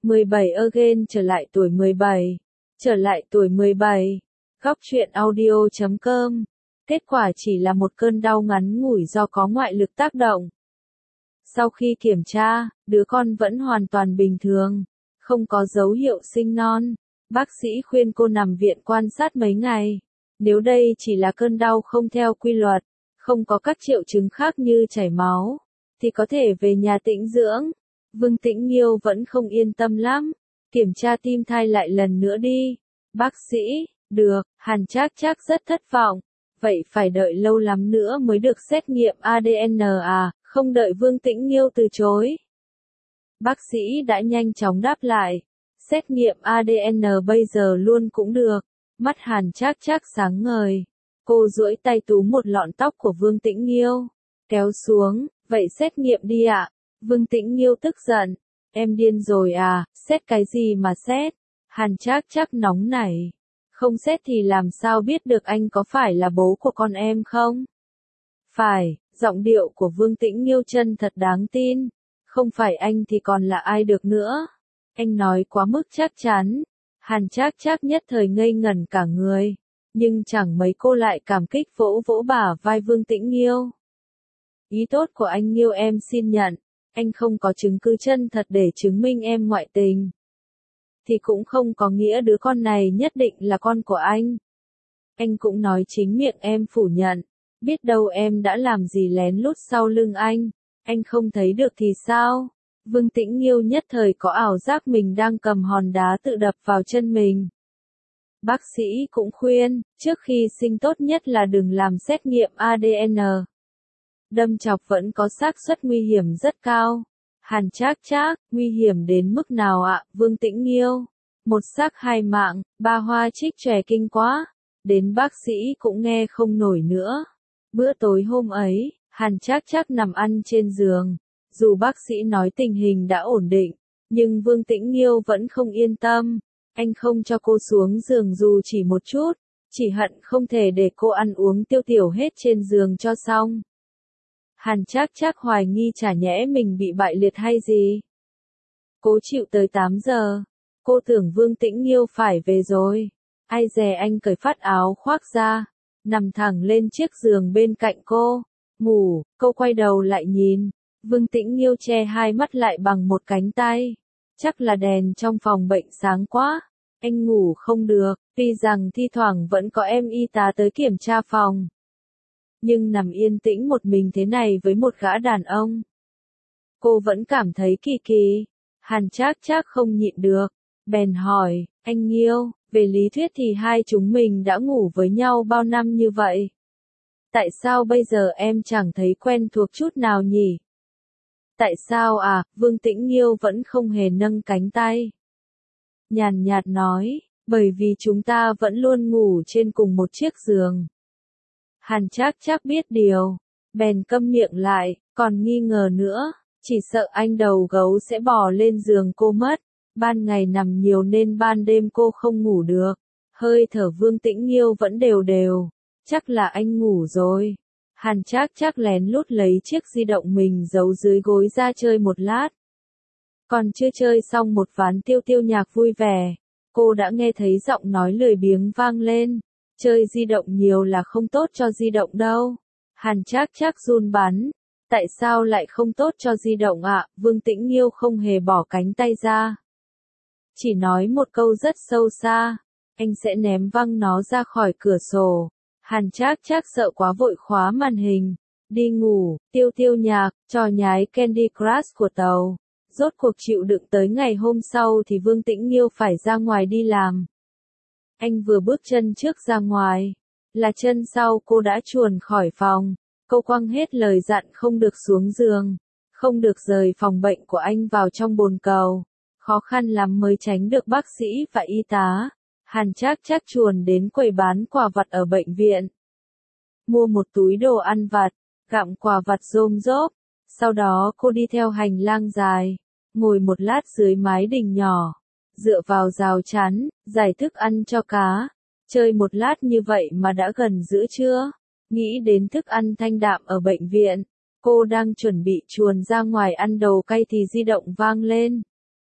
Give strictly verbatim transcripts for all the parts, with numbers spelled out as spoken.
mười bảy again trở lại tuổi mười bảy. Trở lại tuổi mười bảy. Góc truyện audio chấm com. Kết quả chỉ là một cơn đau ngắn ngủi do có ngoại lực tác động. Sau khi kiểm tra, đứa con vẫn hoàn toàn bình thường, không có dấu hiệu sinh non. Bác sĩ khuyên cô nằm viện quan sát mấy ngày. Nếu đây chỉ là cơn đau không theo quy luật, không có các triệu chứng khác như chảy máu, thì có thể về nhà tĩnh dưỡng. Vương Tĩnh Nghiêu vẫn không yên tâm lắm. Kiểm tra tim thai lại lần nữa đi. Bác sĩ, được, Hàn Trác Trác rất thất vọng. Vậy phải đợi lâu lắm nữa mới được xét nghiệm a đê en à, không đợi Vương Tĩnh Nghiêu từ chối. Bác sĩ đã nhanh chóng đáp lại. Xét nghiệm a đê en bây giờ luôn cũng được. Mắt Hàn Trác Trác sáng ngời. Cô duỗi tay túm một lọn tóc của Vương Tĩnh Nghiêu. Kéo xuống, vậy xét nghiệm đi ạ. Vương Tĩnh Nghiêu tức giận. Em điên rồi à, xét cái gì mà xét? Hàn Trác Trác nóng nảy. Không xét thì làm sao biết được anh có phải là bố của con em không? Phải, giọng điệu của Vương Tĩnh Nghiêu chân thật đáng tin. Không phải anh thì còn là ai được nữa? Anh nói quá mức chắc chắn. Hàn Trác Trác nhất thời ngây ngẩn cả người. Nhưng chẳng mấy cô lại cảm kích vỗ vỗ bả vai Vương Tĩnh Nghiêu. Ý tốt của anh Nghiêu em xin nhận. Anh không có chứng cứ chân thật để chứng minh em ngoại tình. Thì cũng không có nghĩa đứa con này nhất định là con của anh. Anh cũng nói chính miệng em phủ nhận. Biết đâu em đã làm gì lén lút sau lưng anh. Anh không thấy được thì sao? Vương Tĩnh Nghiêu nhất thời có ảo giác mình đang cầm hòn đá tự đập vào chân mình. Bác sĩ cũng khuyên, trước khi sinh tốt nhất là đừng làm xét nghiệm a đê en. Đâm chọc vẫn có xác suất nguy hiểm rất cao. Hàn Trác Trác, nguy hiểm đến mức nào ạ, Vương Tĩnh Nghiêu? Một xác hai mạng, ba hoa trích chòe kinh quá. Đến bác sĩ cũng nghe không nổi nữa. Bữa tối hôm ấy, Hàn Trác Trác nằm ăn trên giường. Dù bác sĩ nói tình hình đã ổn định, nhưng Vương Tĩnh Nghiêu vẫn không yên tâm. Anh không cho cô xuống giường dù chỉ một chút, chỉ hận không thể để cô ăn uống tiêu tiểu hết trên giường cho xong. Hàn Trác Trác hoài nghi chả nhẽ mình bị bại liệt hay gì. Cố chịu tới tám giờ, cô tưởng Vương Tĩnh Nghiêu phải về rồi. Ai dè anh cởi phát áo khoác ra, nằm thẳng lên chiếc giường bên cạnh cô. Ngủ, cô quay đầu lại nhìn. Vương Tĩnh Nghiêu che hai mắt lại bằng một cánh tay. Chắc là đèn trong phòng bệnh sáng quá. Anh ngủ không được, tuy rằng thi thoảng vẫn có em y tá tới kiểm tra phòng. Nhưng nằm yên tĩnh một mình thế này với một gã đàn ông, cô vẫn cảm thấy kỳ kỳ. Hàn Trác Trác không nhịn được, bèn hỏi, anh Nghiêu, về lý thuyết thì hai chúng mình đã ngủ với nhau bao năm như vậy. Tại sao bây giờ em chẳng thấy quen thuộc chút nào nhỉ? Tại sao à, Vương Tĩnh Nghiêu vẫn không hề nâng cánh tay. Nhàn nhạt nói, bởi vì chúng ta vẫn luôn ngủ trên cùng một chiếc giường. Hàn Trác Trác biết điều, bèn câm miệng lại, còn nghi ngờ nữa, chỉ sợ anh đầu gấu sẽ bò lên giường cô mất. Ban ngày nằm nhiều nên ban đêm cô không ngủ được. Hơi thở Vương Tĩnh Nghiêu vẫn đều đều, chắc là anh ngủ rồi. Hàn Trác Trác lén lút lấy chiếc di động mình giấu dưới gối ra chơi một lát. Còn chưa chơi xong một ván tiêu tiêu nhạc vui vẻ, cô đã nghe thấy giọng nói lười biếng vang lên. Chơi di động nhiều là không tốt cho di động đâu. Hàn Trác Trác run bắn. Tại sao lại không tốt cho di động ạ? À? Vương Tĩnh Nghiêu không hề bỏ cánh tay ra. Chỉ nói một câu rất sâu xa. Anh sẽ ném văng nó ra khỏi cửa sổ. Hàn Trác Trác sợ quá vội khóa màn hình. Đi ngủ, tiêu tiêu nhạc, trò nhái Candy Crush của tàu. Rốt cuộc chịu đựng tới ngày hôm sau thì Vương Tĩnh Nghiêu phải ra ngoài đi làm. Anh vừa bước chân trước ra ngoài, là chân sau cô đã chuồn khỏi phòng. Cô quăng hết lời dặn không được xuống giường, không được rời phòng bệnh của anh vào trong bồn cầu. Khó khăn lắm mới tránh được bác sĩ và y tá. Hàn Trác Trác chuồn đến quầy bán quà vặt ở bệnh viện. Mua một túi đồ ăn vặt, gặm quà vặt rôm rốp. Sau đó cô đi theo hành lang dài, ngồi một lát dưới mái đình nhỏ. Dựa vào rào chắn, giải thức ăn cho cá. Chơi một lát như vậy mà đã gần giữa trưa. Nghĩ đến thức ăn thanh đạm ở bệnh viện, cô đang chuẩn bị chuồn ra ngoài ăn đồ cay thì di động vang lên.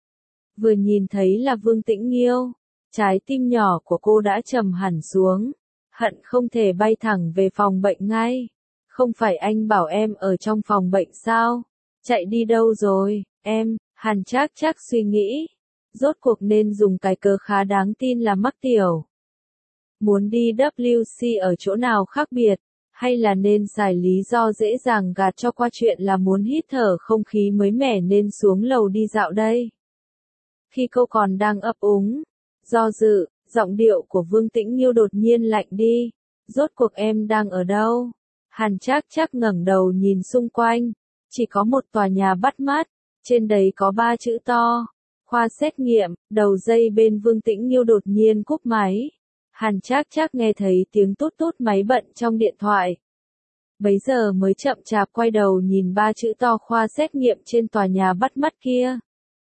Vừa nhìn thấy là Vương Tĩnh Nghiêu, trái tim nhỏ của cô đã trầm hẳn xuống, hận không thể bay thẳng về phòng bệnh ngay. Không phải anh bảo em ở trong phòng bệnh sao? Chạy đi đâu rồi, em? Hàn Trác Trác suy nghĩ. Rốt cuộc nên dùng cái cớ khá đáng tin là mắc tiểu. Muốn đi W C ở chỗ nào khác biệt, hay là nên xài lý do dễ dàng gạt cho qua chuyện là muốn hít thở không khí mới mẻ nên xuống lầu đi dạo đây. Khi cô còn đang ấp úng, do dự, giọng điệu của Vương Tĩnh Nghiêu đột nhiên lạnh đi. Rốt cuộc em đang ở đâu? Hàn Trác Trác ngẩng đầu nhìn xung quanh, chỉ có một tòa nhà bắt mắt, trên đấy có ba chữ to, khoa xét nghiệm. Đầu dây bên Vương Tĩnh Nghiêu đột nhiên cúp máy. Hàn Trác Trác nghe thấy tiếng tút tút máy bận trong điện thoại. Bấy giờ mới chậm chạp quay đầu nhìn ba chữ to khoa xét nghiệm trên tòa nhà bắt mắt kia.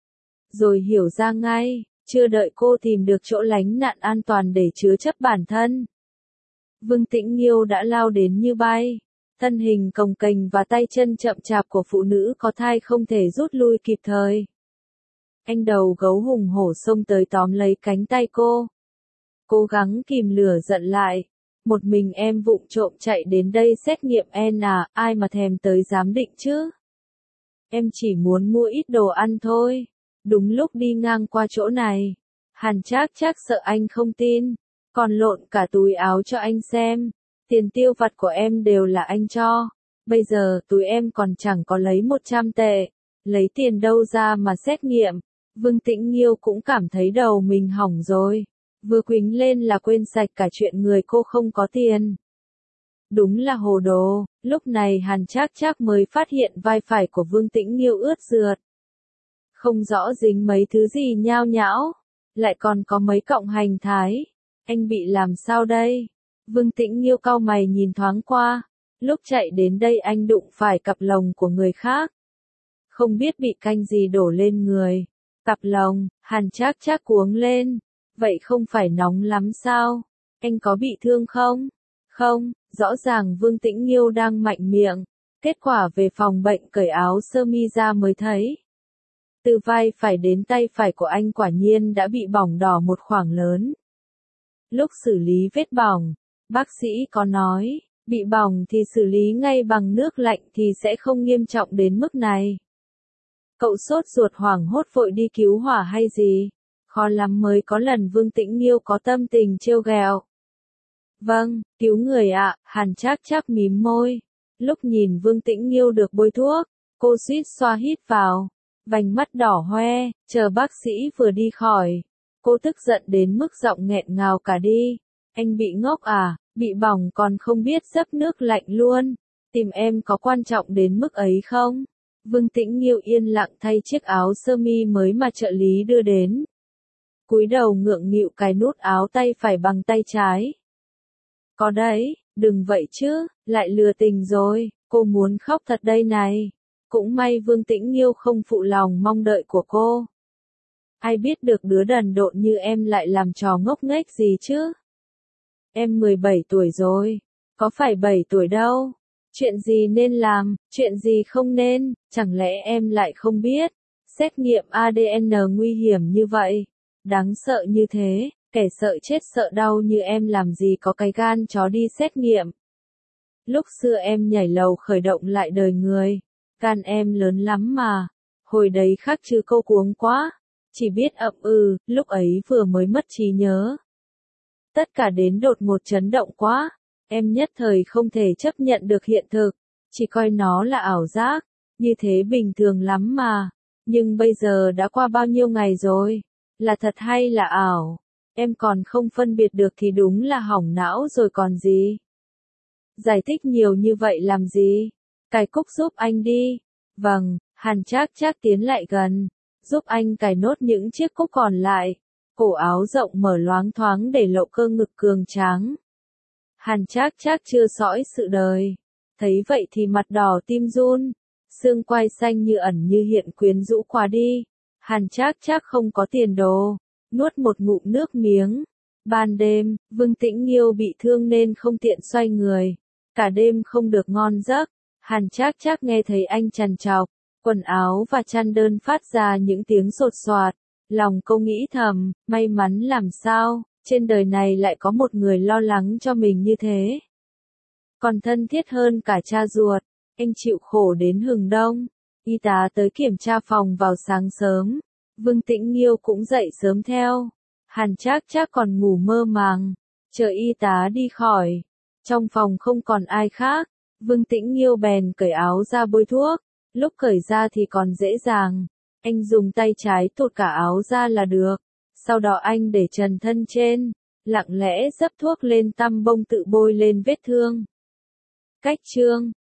Rồi hiểu ra ngay, chưa đợi cô tìm được chỗ lánh nạn an toàn để chứa chấp bản thân. Vương Tĩnh Nghiêu đã lao đến như bay. Thân hình cồng kềnh và tay chân chậm chạp của phụ nữ có thai không thể rút lui kịp thời. Anh đầu gấu hùng hổ xông tới tóm lấy cánh tay cô. Cố gắng kìm lửa giận lại. Một mình em vụng trộm chạy đến đây xét nghiệm en à, ai mà thèm tới giám định chứ? Em chỉ muốn mua ít đồ ăn thôi. Đúng lúc đi ngang qua chỗ này. Hàn Trác Trác sợ anh không tin. Còn lộn cả túi áo cho anh xem. Tiền tiêu vặt của em đều là anh cho. Bây giờ túi em còn chẳng có lấy một trăm tệ. Lấy tiền đâu ra mà xét nghiệm. Vương Tĩnh Nghiêu cũng cảm thấy đầu mình hỏng rồi. Vừa quính lên là quên sạch cả chuyện người cô không có tiền. Đúng là hồ đồ. Lúc này Hàn Trác Trác mới phát hiện vai phải của Vương Tĩnh Nghiêu ướt rượt. Không rõ dính mấy thứ gì nhao nhão. Lại còn có mấy cọng hành thái. Anh bị làm sao đây? Vương Tĩnh Nghiêu cau mày nhìn thoáng qua. Lúc chạy đến đây anh đụng phải cặp lồng của người khác. Không biết bị canh gì đổ lên người. Cặp lồng. Hàn Trác Trác cuống lên. Vậy không phải nóng lắm sao? Anh có bị thương không? Không, rõ ràng Vương Tĩnh Nghiêu đang mạnh miệng. Kết quả về phòng bệnh cởi áo sơ mi ra mới thấy. Từ vai phải đến tay phải của anh quả nhiên đã bị bỏng đỏ một khoảng lớn. Lúc xử lý vết bỏng, bác sĩ có nói, bị bỏng thì xử lý ngay bằng nước lạnh thì sẽ không nghiêm trọng đến mức này. Cậu sốt ruột hoảng hốt vội đi cứu hỏa hay gì? Khó lắm mới có lần Vương Tĩnh Nghiêu có tâm tình trêu ghẹo. Vâng, cứu người ạ, Hàn Trác Trác mím môi. Lúc nhìn Vương Tĩnh Nghiêu được bôi thuốc, cô suýt xoa hít vào, vành mắt đỏ hoe, chờ bác sĩ vừa đi khỏi. Cô tức giận đến mức giọng nghẹn ngào cả đi. Anh bị ngốc à, bị bỏng còn không biết dấp nước lạnh luôn. Tìm em có quan trọng đến mức ấy không? Vương Tĩnh Nghiêu yên lặng thay chiếc áo sơ mi mới mà trợ lý đưa đến. Cúi đầu ngượng nghịu cài nút áo tay phải bằng tay trái. Có đấy, đừng vậy chứ, lại lừa tình rồi, cô muốn khóc thật đây này. Cũng may Vương Tĩnh Nghiêu không phụ lòng mong đợi của cô. Ai biết được đứa đần độn như em lại làm trò ngốc nghếch gì chứ? Em mười bảy tuổi rồi, có phải bảy tuổi đâu. Chuyện gì nên làm, chuyện gì không nên, chẳng lẽ em lại không biết? Xét nghiệm a đê en nguy hiểm như vậy, đáng sợ như thế, kẻ sợ chết sợ đau như em làm gì có cái gan chó đi xét nghiệm. Lúc xưa em nhảy lầu khởi động lại đời người, gan em lớn lắm mà, hồi đấy khác chứ cô cuống quá, chỉ biết ậm ừ, lúc ấy vừa mới mất trí nhớ. Tất cả đến đột ngột chấn động quá, em nhất thời không thể chấp nhận được hiện thực, chỉ coi nó là ảo giác, như thế bình thường lắm mà, nhưng bây giờ đã qua bao nhiêu ngày rồi, là thật hay là ảo, em còn không phân biệt được thì đúng là hỏng não rồi còn gì. Giải thích nhiều như vậy làm gì? Cài cúc giúp anh đi. Vâng, Hàn Trác Trác tiến lại gần, giúp anh cài nốt những chiếc cúc còn lại. Cổ áo rộng mở loáng thoáng để lộ cơ ngực cường tráng. Hàn Trác Trác chưa sõi sự đời. Thấy vậy thì mặt đỏ tim run, xương quai xanh như ẩn như hiện quyến rũ quá đi. Hàn Trác Trác không có tiền đồ, nuốt một ngụm nước miếng. Ban đêm, Vương Tĩnh Nghiêu bị thương nên không tiện xoay người, cả đêm không được ngon giấc. Hàn Trác Trác nghe thấy anh trằn trọc, quần áo và chăn đơn phát ra những tiếng sột soạt, Lòng cô nghĩ thầm, may mắn làm sao, trên đời này lại có một người lo lắng cho mình như thế. Còn thân thiết hơn cả cha ruột, anh chịu khổ đến hừng đông. Y tá tới kiểm tra phòng vào sáng sớm, Vương Tĩnh Nghiêu cũng dậy sớm theo. Hàn Trác Trác còn ngủ mơ màng, chờ y tá đi khỏi. Trong phòng không còn ai khác, Vương Tĩnh Nghiêu bèn cởi áo ra bôi thuốc, lúc cởi ra thì còn dễ dàng. Anh dùng tay trái tuột cả áo ra là được, sau đó anh để trần thân trên, lặng lẽ dấp thuốc lên tăm bông tự bôi lên vết thương. Cách chương